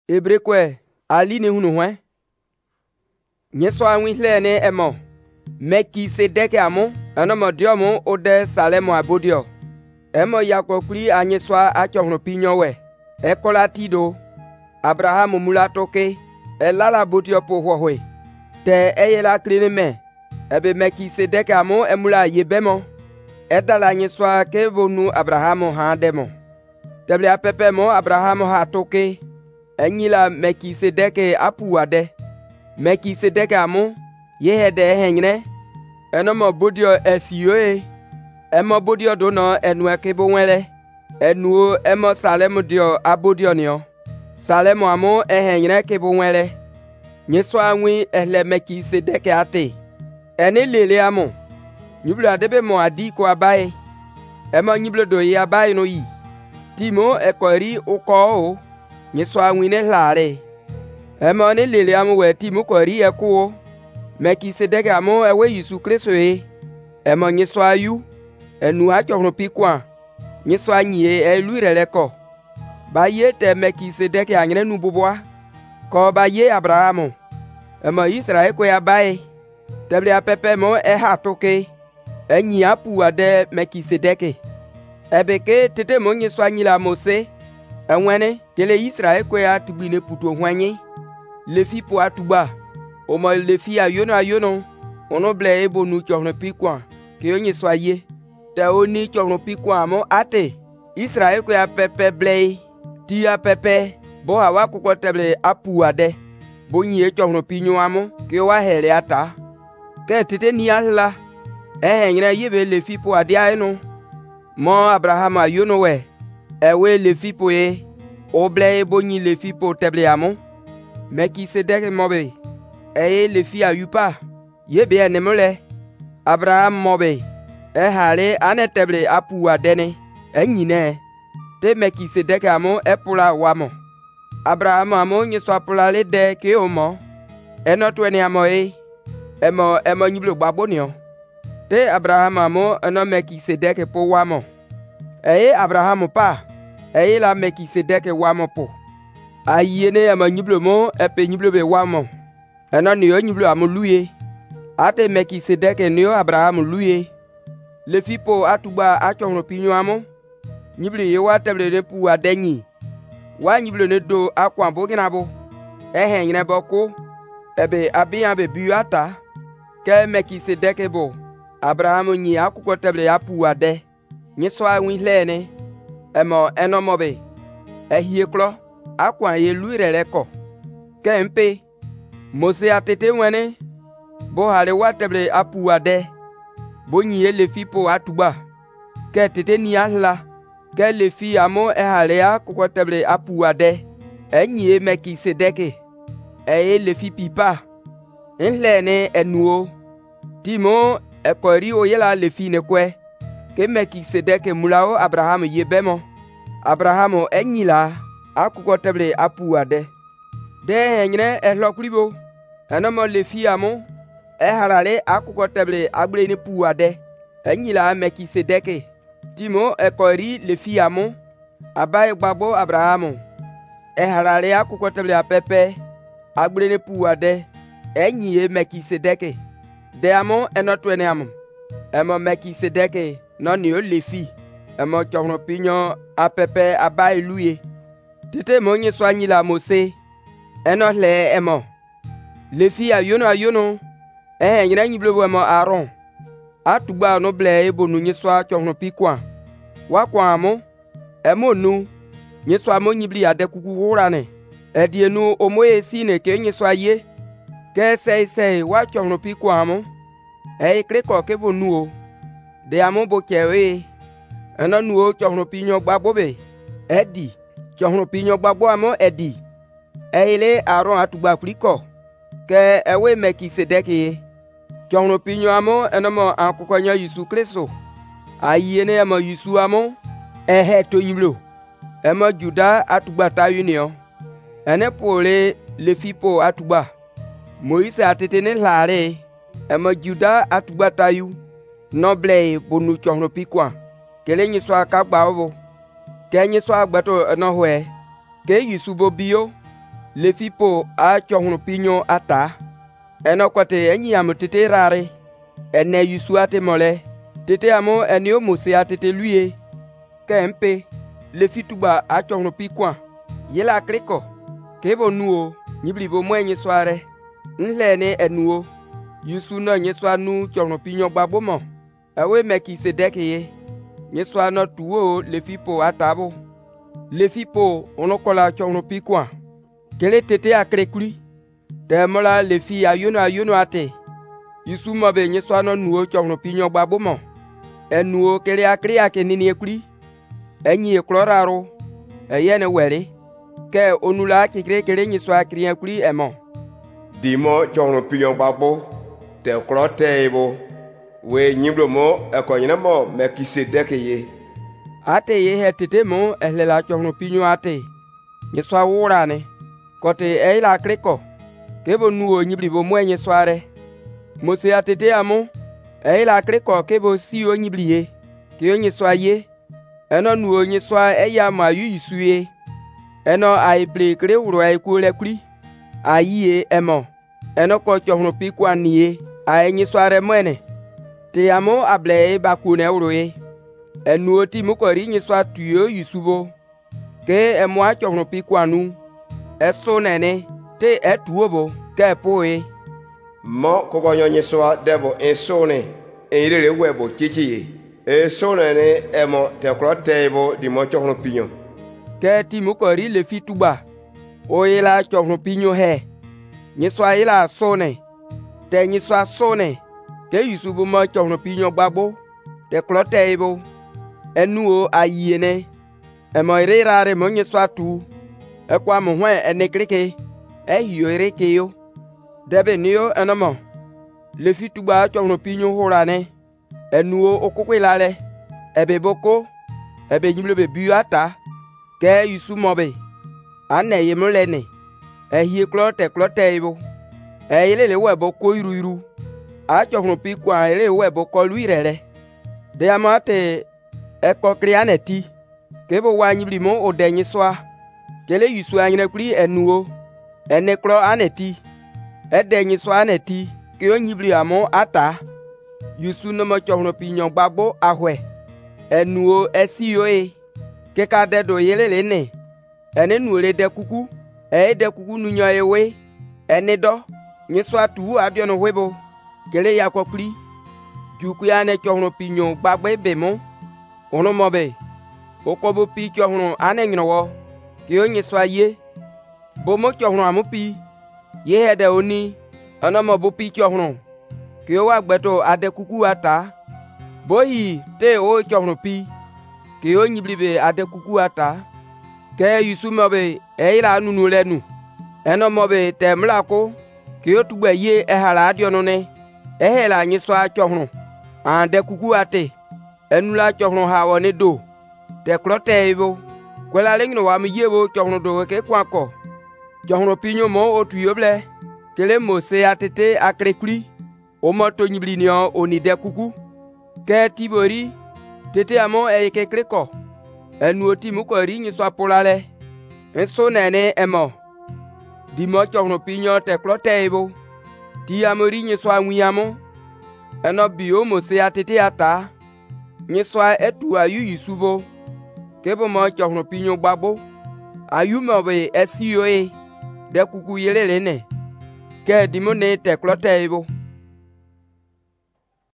Ebrekwe ali ne hunu hwan. Nyeso anwi hle ne emo. Melkisedek amu anomo diomu ode Salemo abodio. Emo yakokuri anyeso achohno pinyo we. Ekola tido. Abraham mulatoke. Elala bodio po hwe. Te eyela krine me. Ebe Melkisedek amu emula yebemo. Edala nyeso ke vonu Abraham ha demo. Teble apepe mo Abraham ha toke. Enyila Melkisedek apuade. Melkisedek amu yehede hengre. Enomo bodio esiyoe. Emo bodio dono enwe kebo wele. Enuo emo Salemo dio abodio nio. Salemo amu ehengre kebo wele. Nyeso anwi ehle Melkisedek ate. Ene lele amu. Nyiblo adebe mo adi ko abaye. Emo nyiblo do ye abaye no yi. Timo ekori uko o. Nyeso anwi ne hlare. Emo ne lele amu we timo kori ekuo. Melkisedek amu ewe Yesu Kristo e. Emo nyeso ayu. Enu achohno pikwa. Nyeso anyie elu releko. Ba ye te Melkisedek anyre nu bubwa. Ko ba ye Abrahamu. Emo Israel kwe abaye. Teble apepe mo ha toke. Enyi apu ade Melkisedek. Ebeke tete mo nyeso anyila Mose. Enwene kele Israel kwe atubine puto hwanyi. Lefi po atuba. Omo lefi ayono. Ono ble ebo nu chohno pikwa. Ke onye swaye. Te oni chohno pikwa mo ate. Israel kwe apepe ble. Ti apepe. Bo hawa kuko teble apu ade. Bo nye chohno pinyo amo. Ke wa hele ata. Ke tete ni ala. Ngre yebe lefi po ade aeno. Mo Abraham ayono we. Ewe lefi po e. Oble ebo nyi lefi po teble amo. Melkisedek mobe. Eye lefi ayupa. Yebe enemole. Abraham mobe. Hale aneteble apu adene. Enyine. Te Melkisedek amu epula wamo. Abraham amu nyeso apula le de ke omo. Enotwene amo e. Emo nyiblo babonio. Te Abraham amu eno Melkisedek po wamo. Eye Abraham pa. Eye la Melkisedek wamo po. Ayene emo nyiblo mo epe nyiblo be wamo. Eno niyo nyiblo amu luye. Ate Melkisedek niyo Abraham luye. Lefi po atuba achohno pinyo amu. Nyiblo ye wa teble ne pu adenyi. Wa nyiblo ne do akwa boginabo. Nyine boko. Ebe abiyan be biyo ata. Ke Melkisedek bo. Abraham nyi akuko teble apu ade. Nyeso anwi hlene. Eno mobe. Ehie klo. Akwa ye luire ko. Ke mpe. Mose atete wene. Bo hale wa teble apu ade. Bo nyi lefi po atuba. Ke tete ni ahla. Ke lefi amo hale akuko teble apu ade. Enyi Melkisedek. Lefi pipa. Nhlene enuo. Timo ekori oyela lefi ne kwe. Ke Melkisedek mulao Abraham yebemo. Abraham enyila akuko teble apu ade. De nyine ehlokribo. Enomo lefi amu. Halale akuko teble agble ni pu ade. Enyila Melkisedek. Timo ekori lefi amu. Abaye gbagbo Abraham. Halale akuko teble apepe. Agble ni pu ade. Enyi Melkisedek. De amu enotwene amu. Emo Melkisedek no ni o lefi. Emo chohno pinyo apepe abaye luye. Tete mo nyeso anyila Mose. Enohle emo. Lefi ayono. Nyina nyiblo emo Aaron. Atuba no ble ebo nu nyeso chohno pikwa. Wakwa amu. Emo nu. Nyeso amu nyibli ade kuku hurane. Edienu omoye sine ke nyeso aye. Ke sei wa chohno pikwa amu. Kreko ke bo nuo. De amu bo kewe. Eno nuo chohno pinyo gbagbo be. Edi. Chohno pinyo gbagbo amu edi. Le Aaron atuba kriko. Ke ewe Melkisedek. Chohno pinyo amu enomo akukonya Yesu Kristo. Ayene emo Yesu amu. To yimlo. Emo Juda atuba tayunio. Ene pole lefi po atuba. Moise atete ne hlare. Emo Juda atuba tayu. Noble bonu chohno pikwa. Kele nyeso akagba obo. Ke nyeso agbato eno hwe. Ke Yesu bo biyo. lefi po a chohnu pinyo ata. Eno kote enyi amu tete rare. Ene yusu ate mole. Tete amu enio mose atete luye. Kempe lefi tuba a chohnu pi kwa. Yela kriko. Kebo nuo nyibli bo mwenye soare. Nhle ne enuo. Yusu no nyeswa nu chohnu pinyo gbagbo mo. Ewe Melkisedek ye. Nyeswa no tuo lefi po atabo. Lefi po onokola chohnu pi kwa. Kele tete akrekuli. Te mola lefi ayono ate. Yusu mobe nyeswa no nuo chohnu pinyo gbagbo mo. Enuo kele akri ake nini ekuli. Enyi ekloraro. Eyene were. Ke onula kikre kele nyeswa krien kuli emo. Dimo chohnu pinyo gbagbo. Te klote ebo. We nyiblo mo ekonyina mo Melkisedek ye. Ate ye he tete mo ehlela chohnu pinyo ate. Nyeswa wurane. Kote eila kriko. Kebo nuo nyibli bo mwenye soare. Mose atete amo. Eila kriko kebo siyo nyibli ye. Kiyo nyeswa ye. Eno nuo nyeswa eya ma yu yisu ye. Eno aible kre uro aikule kuli. Ayiye emo. Eno ko chohnu pi kwa niye. Aye nyesware mwene. Te amo able bakune uro ye. Enuo ti mukori nyeswa tuyo yusubo. Ke emwa chohnu pi kwa nu. Eso nene. Te etuobo. Ke poe. Mo kokonyo nyeswa debo insone. Enrere webo chichi ye. Eso nene emo te klote ebo dimo chohnu pinyo. Ke ti mukori lefi tuba. Oyela chohnu pinyo he. Nyeswa ila sone. Te nyeswa sone. Ke yusubu mo chohnu pinyo gbagbo. Te klote ebo. Enuo ayene. Emo irare mo nyeswa tu. Ekwa mo hwe enekrike. Ehiyo ereke yo. Debe niyo enomo. Lefi tuba chohnu pinyo horane. Enuo okukwilale. Ebe boko. Ebe nyimlo be biyo ata. Ke yusu mobe. Ane yemulene. Ehiye klote ebo. Eyelele webo ko iru. A chohnu pi kwa ele webo ko luirele. De amate eko krianeti. Kebo wa nyibli mo ode nyeswa. Kele yusu anyine kuli enuo. Eneklo aneti. Ede nyeswa aneti. Kiyo nyibli amo ata. Yusu no mo chohnu pi nyon gbagbo ahwe. Enuo esiyo e. Keka dedo yelele ne. Ene nuole de kuku. De kuku nunyo ewe. Ene do. Nyeswa tu abiono webo. Kele yakokuli. Jukuya chohnu pi nyon gbagbo ebemo. Ono mobe. Okobo pi chohnu ane nyinowo. Kiyo nyeswa ye. Bomo chohnu amupi. Ye hede oni. Ono mobo pi chohnu. Kiyo wagbeto ade kuku ata. Bohi te o chohnu pi. Kiyo nyiblibe ade kuku ata. Ke yusu mobe eila nunu lenu. Eno mobe te mlako. Kiyo tugbe ye ehala adiono ne. Ehela nyeswa chohnu. Ade kuku ate. Enula chohnu hawo ne do. Te klote ebo. Kwela lengino wa mi yebo chohnu do ke kwako. Chohnu pinyo mo otu yoble. Kele Mose atete akrekuli. Omo to nyibli nyo oni de kuku. Ke tibori. Tete amo eke kreko. Enuo ti mukori nyeswa polale. Enso nene emo. Dimo chohnu pinyo te klote ebo. Ti amori nyeswa nwiyamo. Eno biyo Mose atete ata. Nyeswa etu ayu yusubo. Kebo mo chohnu pinyo gbagbo. Ayu mobe esiyo e. De kuku yelele ne. Ke dimo ne te klote ebo.